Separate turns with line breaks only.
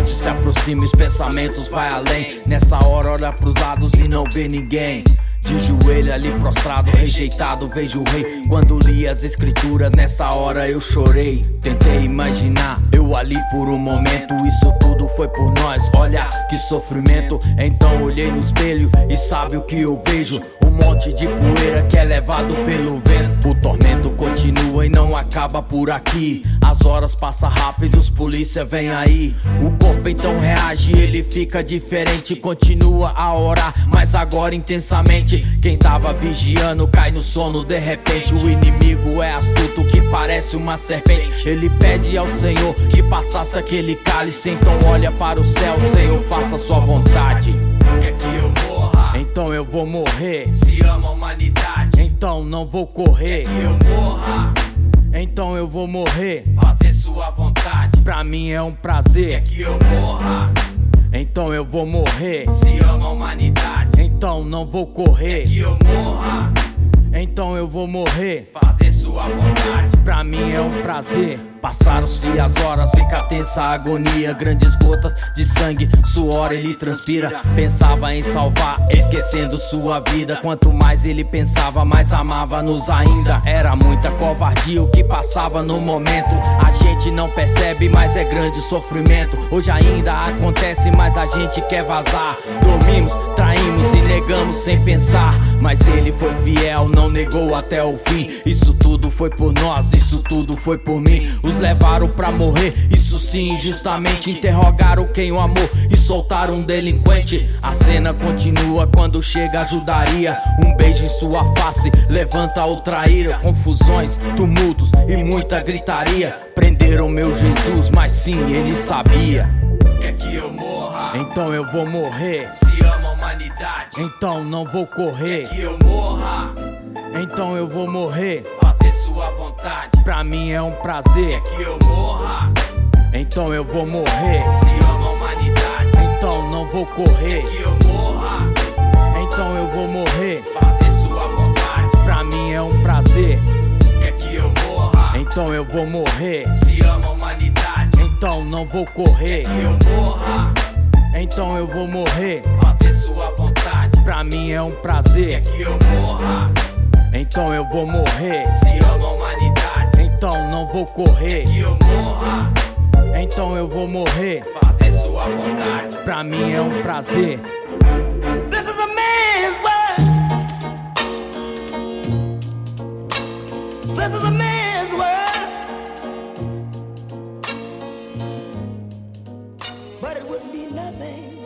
morte se aproxima e os pensamentos vai além. Nessa hora olha pros lados e não vê ninguém. De joelho ali prostrado, rejeitado, vejo o rei. Quando li as escrituras, nessa hora eu chorei. Tentei imaginar, eu ali por um momento. Isso tudo foi por nós, olha que sofrimento. Então olhei no espelho e sabe o que eu vejo? Um monte de poeira que é levado pelo vento. O tormento continua e não acaba por aqui. As horas passam rápido, os polícia vem aí. O corpo então reage, ele fica diferente. Continua a orar, mas agora intensamente. Quem tava vigiando cai no sono de repente. O inimigo é astuto que parece uma serpente. Ele pede ao Senhor que passasse aquele cálice. Então olha para o céu, Senhor, faça sua vontade. Quer que eu morra? Então eu vou morrer. Se ama a humanidade, então não vou correr. Quer que eu morra? Então eu vou morrer. Fazer sua vontade, pra mim é um prazer. Quer que eu morra? Então eu vou morrer. Se ama a humanidade, então não vou correr. Quer que eu morra? Então eu vou morrer. Fazer sua vontade, pra mim é um prazer. Passaram-se as horas, fica tensa a agonia. Grandes gotas de sangue, suor ele transpira. Pensava em salvar, esquecendo sua vida. Quanto mais ele pensava, mais amava-nos ainda. Era muita covardia o que passava no momento. A gente não percebe, mas é grande sofrimento. Hoje ainda acontece, mas a gente quer vazar. Dormimos, traímos e negamos sem pensar. Mas ele foi fiel, não negou até o fim. Isso tudo foi por nós, isso tudo foi por mim. Os levaram pra morrer, isso sim, injustamente. Interrogaram quem o amou e soltaram um delinquente. A cena continua quando chega a ajudaria. Um beijo em sua face, levanta outra ira. Confusões, tumultos e muita gritaria. Prenderam meu Jesus, mas sim, ele sabia. Quer que eu morra? Então eu vou morrer. Se ama a humanidade, então não vou correr. Quer que eu morra? Então eu vou morrer. Fazer sua vontade, pra mim é um prazer. Quer que eu morra? Então eu vou morrer. Se ama a humanidade, então não vou correr. Quer que eu morra? Então eu vou morrer. Fazer sua vontade, pra mim é um prazer. Quer que eu morra? Então eu vou morrer. Se ama a humanidade, então não vou correr. Quer que eu morra? Então eu vou morrer. Fazer sua vontade, pra mim é um prazer. Quer que eu morra? Então eu vou morrer. Se ama a humanidade, então não vou correr. Quer que eu morra? Então eu vou morrer. Fazer sua vontade, pra mim é um prazer.
This is a man's world. This is a man's world. But it wouldn't be nothing